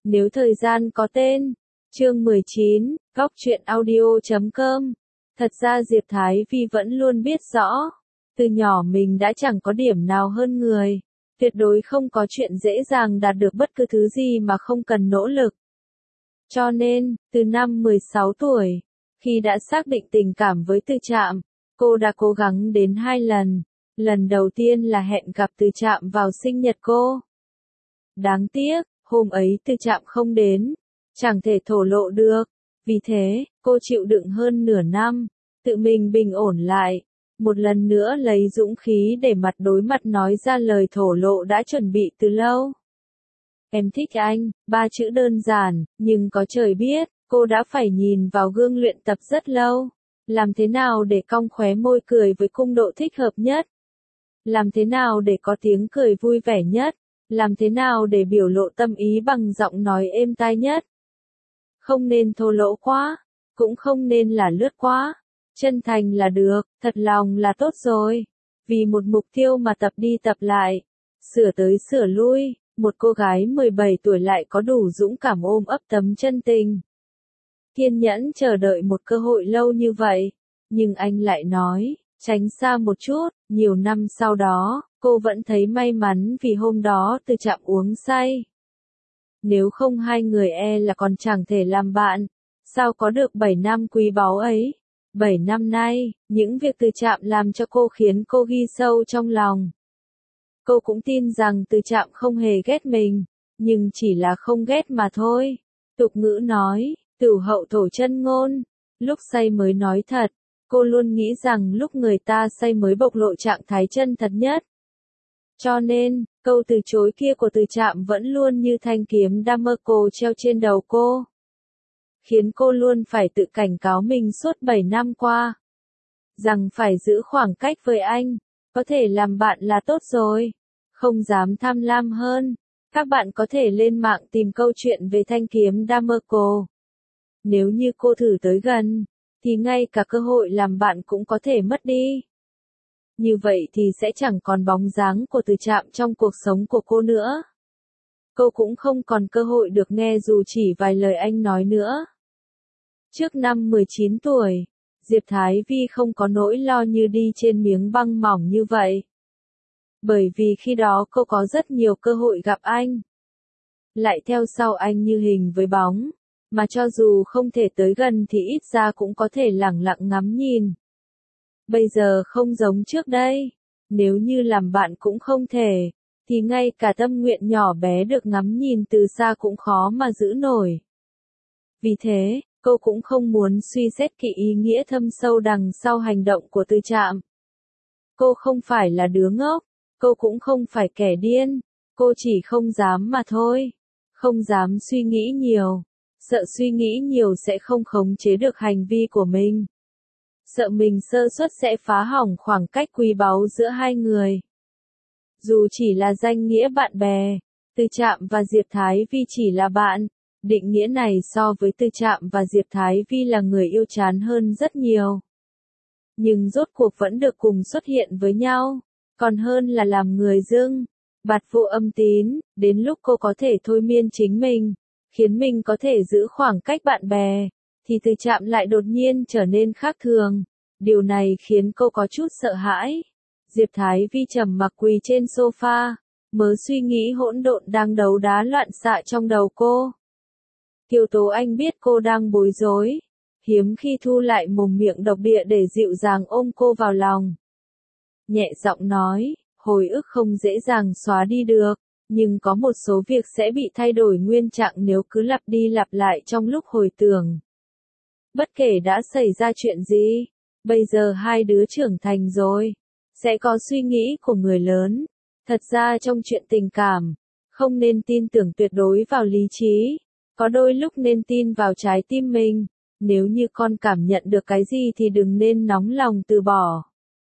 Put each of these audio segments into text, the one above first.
Nếu thời gian có tên. Chương 19, Góc truyện audio.com. Thật ra Diệp Thái Vi vẫn luôn biết rõ, từ nhỏ mình đã chẳng có điểm nào hơn người, tuyệt đối không có chuyện dễ dàng đạt được bất cứ thứ gì mà không cần nỗ lực. Cho nên, từ năm 16 tuổi, khi đã xác định tình cảm với Từ Trạm, cô đã cố gắng đến 2 lần. Lần đầu tiên là hẹn gặp Từ Trạm vào sinh nhật cô. Đáng tiếc, hôm ấy Từ Trạm không đến, chẳng thể thổ lộ được. Vì thế, cô chịu đựng hơn nửa năm, tự mình bình ổn lại, một lần nữa lấy dũng khí để mặt đối mặt nói ra lời thổ lộ đã chuẩn bị từ lâu. Em thích anh, 3 chữ đơn giản, nhưng có trời biết, cô đã phải nhìn vào gương luyện tập rất lâu. Làm thế nào để cong khóe môi cười với cung độ thích hợp nhất? Làm thế nào để có tiếng cười vui vẻ nhất? Làm thế nào để biểu lộ tâm ý bằng giọng nói êm tai nhất? Không nên thô lỗ quá, cũng không nên là lướt quá. Chân thành là được, thật lòng là tốt rồi. Vì một mục tiêu mà tập đi tập lại, sửa tới sửa lui, một cô gái 17 tuổi lại có đủ dũng cảm ôm ấp tấm chân tình. Kiên nhẫn chờ đợi một cơ hội lâu như vậy, nhưng anh lại nói, tránh xa một chút. Nhiều năm sau đó, cô vẫn thấy may mắn vì hôm đó Từ Trạm uống say. Nếu không hai người là còn chẳng thể làm bạn, sao có được 7 năm quý báu ấy. 7 năm nay, những việc Từ Trạm làm cho cô khiến cô ghi sâu trong lòng. Cô cũng tin rằng Từ Trạm không hề ghét mình, nhưng chỉ là không ghét mà thôi. Tục ngữ nói, tửu hậu thổ chân ngôn, lúc say mới nói thật. Cô luôn nghĩ rằng lúc người ta say mới bộc lộ trạng thái chân thật nhất. Cho nên, câu từ chối kia của Từ Trạm vẫn luôn như thanh kiếm Damocles treo trên đầu cô, khiến cô luôn phải tự cảnh cáo mình suốt 7 năm qua, rằng phải giữ khoảng cách với anh, có thể làm bạn là tốt rồi, không dám tham lam hơn. Các bạn có thể lên mạng tìm câu chuyện về thanh kiếm Damocles. Nếu như cô thử tới gần, thì ngay cả cơ hội làm bạn cũng có thể mất đi. Như vậy thì sẽ chẳng còn bóng dáng của Từ Trạm trong cuộc sống của cô nữa. Cô cũng không còn cơ hội được nghe dù chỉ vài lời anh nói nữa. Trước năm 19 tuổi, Diệp Thái Vi không có nỗi lo như đi trên miếng băng mỏng như vậy. Bởi vì khi đó cô có rất nhiều cơ hội gặp anh. Lại theo sau anh như hình với bóng, mà cho dù không thể tới gần thì ít ra cũng có thể lẳng lặng ngắm nhìn. Bây giờ không giống trước đây, nếu như làm bạn cũng không thể, thì ngay cả tâm nguyện nhỏ bé được ngắm nhìn từ xa cũng khó mà giữ nổi. Vì thế, cô cũng không muốn suy xét kỹ ý nghĩa thâm sâu đằng sau hành động của Từ Trạm. Cô không phải là đứa ngốc, cô cũng không phải kẻ điên, cô chỉ không dám mà thôi. Không dám suy nghĩ nhiều, sợ suy nghĩ nhiều sẽ không khống chế được hành vi của mình. Sợ mình sơ suất sẽ phá hỏng khoảng cách quý báu giữa hai người. Dù chỉ là danh nghĩa bạn bè, Từ Trạm và Diệp Thái Vi chỉ là bạn. Định nghĩa này so với Từ Trạm và Diệp Thái Vi là người yêu chán hơn rất nhiều. Nhưng rốt cuộc vẫn được cùng xuất hiện với nhau, còn hơn là làm người dưng, bạt vô âm tín. Đến lúc cô có thể thôi miên chính mình, khiến mình có thể giữ khoảng cách bạn bè, thì Từ Trạm lại đột nhiên trở nên khác thường. Điều này khiến cô có chút sợ hãi. Diệp Thái Vi trầm mặc quỳ trên sofa, mớ suy nghĩ hỗn độn đang đấu đá loạn xạ trong đầu cô. Kiều Tố Anh biết cô đang bối rối, hiếm khi thu lại mồm miệng độc địa để dịu dàng ôm cô vào lòng. Nhẹ giọng nói, hồi ức không dễ dàng xóa đi được, nhưng có một số việc sẽ bị thay đổi nguyên trạng nếu cứ lặp đi lặp lại trong lúc hồi tưởng. Bất kể đã xảy ra chuyện gì, bây giờ hai đứa trưởng thành rồi, sẽ có suy nghĩ của người lớn. Thật ra trong chuyện tình cảm, không nên tin tưởng tuyệt đối vào lý trí, có đôi lúc nên tin vào trái tim mình. Nếu như con cảm nhận được cái gì thì đừng nên nóng lòng từ bỏ.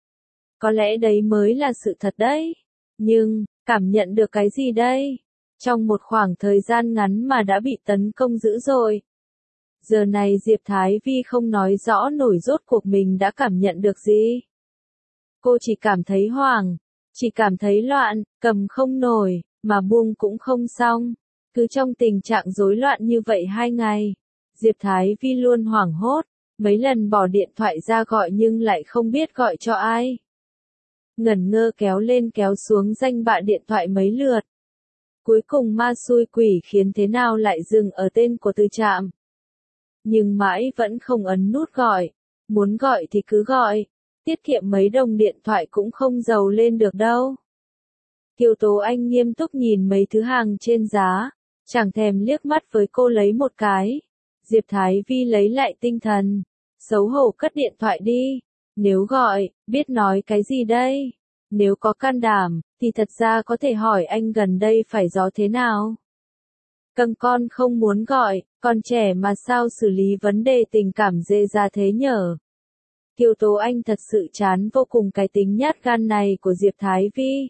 Có lẽ đấy mới là sự thật đấy. Nhưng, cảm nhận được cái gì đây? Trong một khoảng thời gian ngắn mà đã bị tấn công dữ dội. Giờ này Diệp Thái Vi không nói rõ nổi rốt cuộc mình đã cảm nhận được gì. Cô chỉ cảm thấy hoảng, chỉ cảm thấy loạn, cầm không nổi, mà buông cũng không xong. Cứ trong tình trạng rối loạn như vậy 2 ngày, Diệp Thái Vi luôn hoảng hốt, mấy lần bỏ điện thoại ra gọi nhưng lại không biết gọi cho ai. Ngẩn ngơ kéo lên kéo xuống danh bạ điện thoại mấy lượt. Cuối cùng ma xui quỷ khiến thế nào lại dừng ở tên của Từ Trạm. Nhưng mãi vẫn không ấn nút gọi, muốn gọi thì cứ gọi, tiết kiệm mấy đồng điện thoại cũng không giàu lên được đâu. Kiều Tố Anh nghiêm túc nhìn mấy thứ hàng trên giá, chẳng thèm liếc mắt với cô lấy một cái. Diệp Thái Vi lấy lại tinh thần, xấu hổ cất điện thoại đi. Nếu gọi, biết nói cái gì đây? Nếu có can đảm, thì thật ra có thể hỏi anh gần đây phải gió thế nào? Con không muốn gọi, còn trẻ mà sao xử lý vấn đề tình cảm dễ ra thế nhở? Kiều Tố Anh thật sự chán vô cùng cái tính nhát gan này của Diệp Thái Vi.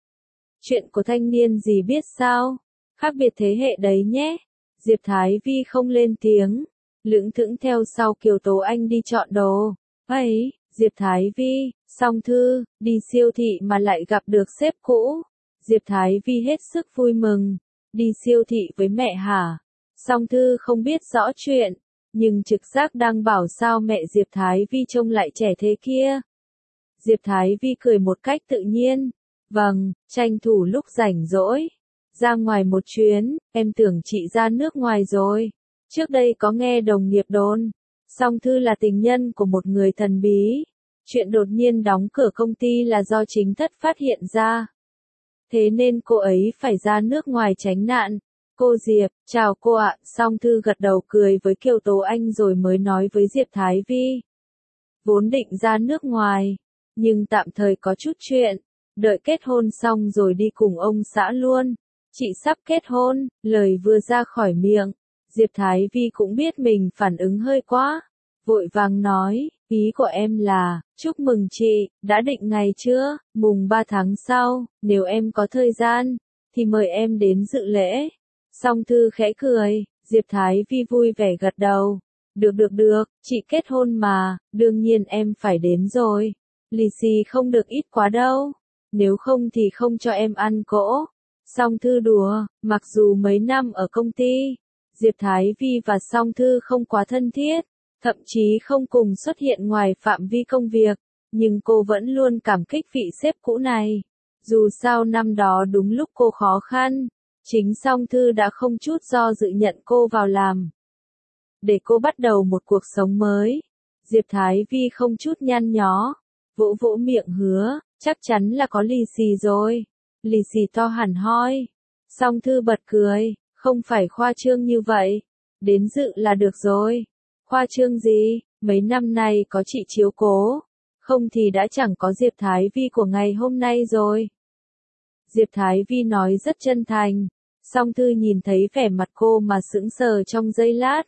Chuyện của thanh niên gì biết sao? Khác biệt thế hệ đấy nhé. Diệp Thái Vi không lên tiếng, lững thững theo sau Kiều Tố Anh đi chọn đồ. Ấy, Diệp Thái Vi, Song Thư, đi siêu thị mà lại gặp được sếp cũ. Diệp Thái Vi hết sức vui mừng. Đi siêu thị với mẹ hả? Song Thư không biết rõ chuyện, nhưng trực giác đang bảo sao mẹ Diệp Thái Vi trông lại trẻ thế kia. Diệp Thái Vi cười một cách tự nhiên. Vâng, tranh thủ lúc rảnh rỗi. Ra ngoài một chuyến, em tưởng chị ra nước ngoài rồi. Trước đây có nghe đồng nghiệp đồn, Song Thư là tình nhân của một người thần bí. Chuyện đột nhiên đóng cửa công ty là do chính thất phát hiện ra. Thế nên cô ấy phải ra nước ngoài tránh nạn. Cô Diệp, chào cô ạ. Song Thư gật đầu cười với Kiều Tố Anh rồi mới nói với Diệp Thái Vi. Vốn định ra nước ngoài, nhưng tạm thời có chút chuyện. Đợi kết hôn xong rồi đi cùng ông xã luôn. Chị sắp kết hôn, lời vừa ra khỏi miệng. Diệp Thái Vi cũng biết mình phản ứng hơi quá. Vội vàng nói, ý của em là, chúc mừng chị, đã định ngày chưa? Mùng 3 tháng sau, nếu em có thời gian, thì mời em đến dự lễ. Song Thư khẽ cười, Diệp Thái Vi vui vẻ gật đầu. Được, chị kết hôn mà, đương nhiên em phải đến rồi. Lì xì không được ít quá đâu, nếu không thì không cho em ăn cỗ. Song Thư đùa, mặc dù mấy năm ở công ty, Diệp Thái Vi và Song Thư không quá thân thiết, thậm chí không cùng xuất hiện ngoài phạm vi công việc, nhưng cô vẫn luôn cảm kích vị sếp cũ này. Dù sao năm đó đúng lúc cô khó khăn, chính Song Thư đã không chút do dự nhận cô vào làm. Để cô bắt đầu một cuộc sống mới. Diệp Thái Vi không chút nhăn nhó, vỗ vỗ miệng hứa, chắc chắn là có lì xì rồi. Lì xì to hẳn hoi. Song Thư bật cười, không phải khoa trương như vậy. Đến dự là được rồi. Khoa trương gì, mấy năm nay có chị chiếu cố. Không thì đã chẳng có Diệp Thái Vi của ngày hôm nay rồi. Diệp Thái Vi nói rất chân thành. Song Thư nhìn thấy vẻ mặt cô mà sững sờ trong giây lát.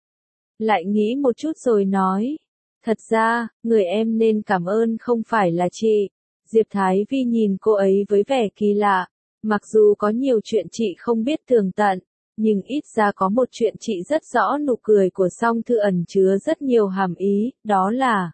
Lại nghĩ một chút rồi nói. Thật ra, người em nên cảm ơn không phải là chị. Diệp Thái Vi nhìn cô ấy với vẻ kỳ lạ. Mặc dù có nhiều chuyện chị không biết tường tận, nhưng ít ra có một chuyện chị rất rõ, nụ cười của Song Thư ẩn chứa rất nhiều hàm ý, đó là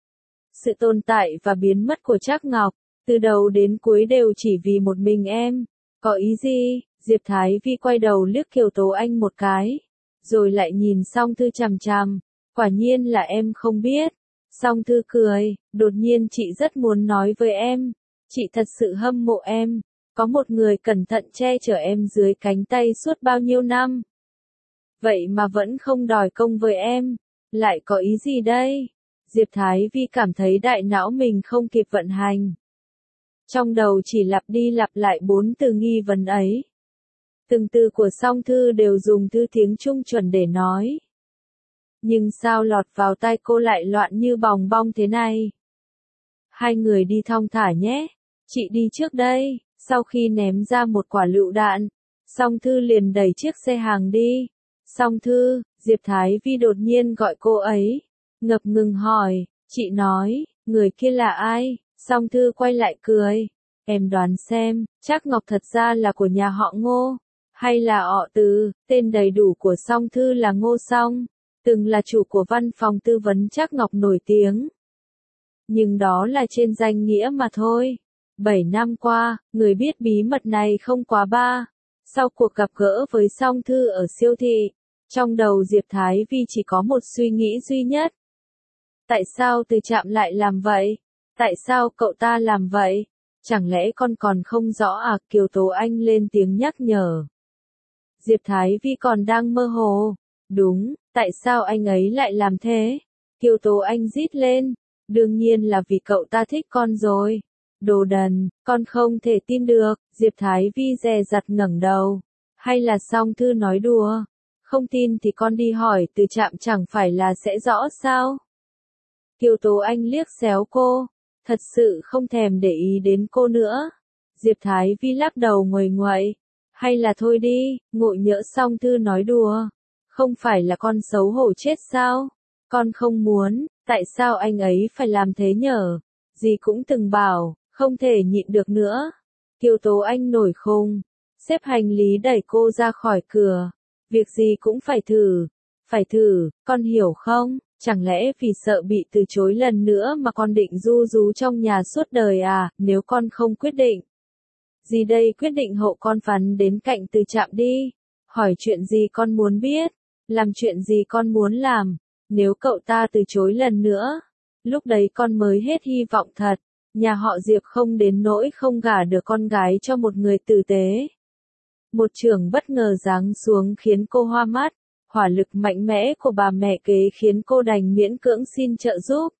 sự tồn tại và biến mất của Trác Ngọc, từ đầu đến cuối đều chỉ vì một mình em. Có ý gì? Diệp Thái Vi quay đầu liếc Kiều Tố Anh một cái, rồi lại nhìn Song Thư chằm chằm. Quả nhiên là em không biết. Song Thư cười, đột nhiên chị rất muốn nói với em. Chị thật sự hâm mộ em. Có một người cẩn thận che chở em dưới cánh tay suốt bao nhiêu năm. Vậy mà vẫn không đòi công với em. Lại có ý gì đây? Diệp Thái Vi cảm thấy đại não mình không kịp vận hành. Trong đầu chỉ lặp đi lặp lại 4 từ nghi vấn ấy. Từng từ của Song Thư đều dùng thư tiếng Trung chuẩn để nói. Nhưng sao lọt vào tai cô lại loạn như bòng bong thế này? Hai người đi thong thả nhé. Chị đi trước đây. Sau khi ném ra một quả lựu đạn, Song Thư liền đẩy chiếc xe hàng đi. Song Thư, Diệp Thái Vi đột nhiên gọi cô ấy. Ngập ngừng hỏi, chị nói, người kia là ai? Song Thư quay lại cười. Em đoán xem, Trác Ngọc thật ra là của nhà họ Ngô, hay là họ Từ. Tên đầy đủ của Song Thư là Ngô Song, từng là chủ của văn phòng tư vấn Trác Ngọc nổi tiếng. Nhưng đó là trên danh nghĩa mà thôi. 7 năm qua, người biết bí mật này không quá 3, Sau cuộc gặp gỡ với Song Thư ở siêu thị, trong đầu Diệp Thái Vi chỉ có một suy nghĩ duy nhất. Tại sao Từ Trạm lại làm vậy? Tại sao cậu ta làm vậy? Chẳng lẽ con còn không rõ à? Kiều Tố Anh lên tiếng nhắc nhở. Diệp Thái Vi còn đang mơ hồ. Đúng, tại sao anh ấy lại làm thế? Kiều Tố Anh rít lên. Đương nhiên là vì cậu ta thích con rồi. Đồ đần, con không thể tin được. Diệp Thái Vi dè dặt ngẩng đầu. Hay là Song Thư nói đùa? Không tin thì con đi hỏi Từ Trạm chẳng phải là sẽ rõ sao? Kiều Tố Anh liếc xéo cô. Thật sự không thèm để ý đến cô nữa. Diệp Thái Vi lắc đầu nguầy nguậy. Hay là thôi đi, ngộ nhỡ Song Thư nói đùa. Không phải là con xấu hổ chết sao? Con không muốn, tại sao anh ấy phải làm thế nhở? Dì cũng từng bảo, không thể nhịn được nữa. Kiều Tố Anh nổi khùng, xếp hành lý đẩy cô ra khỏi cửa. Việc gì cũng phải thử, con hiểu không? Chẳng lẽ vì sợ bị từ chối lần nữa mà con định ru rú trong nhà suốt đời à? Nếu con không quyết định. Dì đây quyết định hộ con phắn đến cạnh Từ Trạm đi. Hỏi chuyện gì con muốn biết. Làm chuyện gì con muốn làm. Nếu cậu ta từ chối lần nữa. Lúc đấy con mới hết hy vọng thật. Nhà họ Diệp không đến nỗi không gả được con gái cho một người tử tế. Một chưởng bất ngờ giáng xuống khiến cô hoa mắt. Hỏa lực mạnh mẽ của bà mẹ kế khiến cô đành miễn cưỡng xin trợ giúp.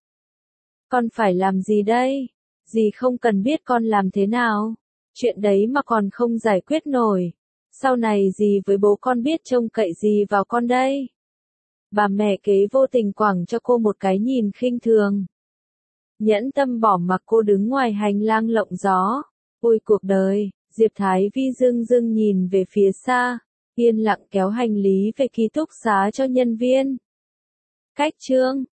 Con phải làm gì đây? Dì không cần biết con làm thế nào. Chuyện đấy mà còn không giải quyết nổi. Sau này dì với bố con biết trông cậy gì vào con đây? Bà mẹ kế vô tình quẳng cho cô một cái nhìn khinh thường. Nhẫn tâm bỏ mặc cô đứng ngoài hành lang lộng gió. Ôi cuộc đời, Diệp Thái Vi dưng dưng nhìn về phía xa, yên lặng kéo hành lý về ký túc xá cho nhân viên. Cách chương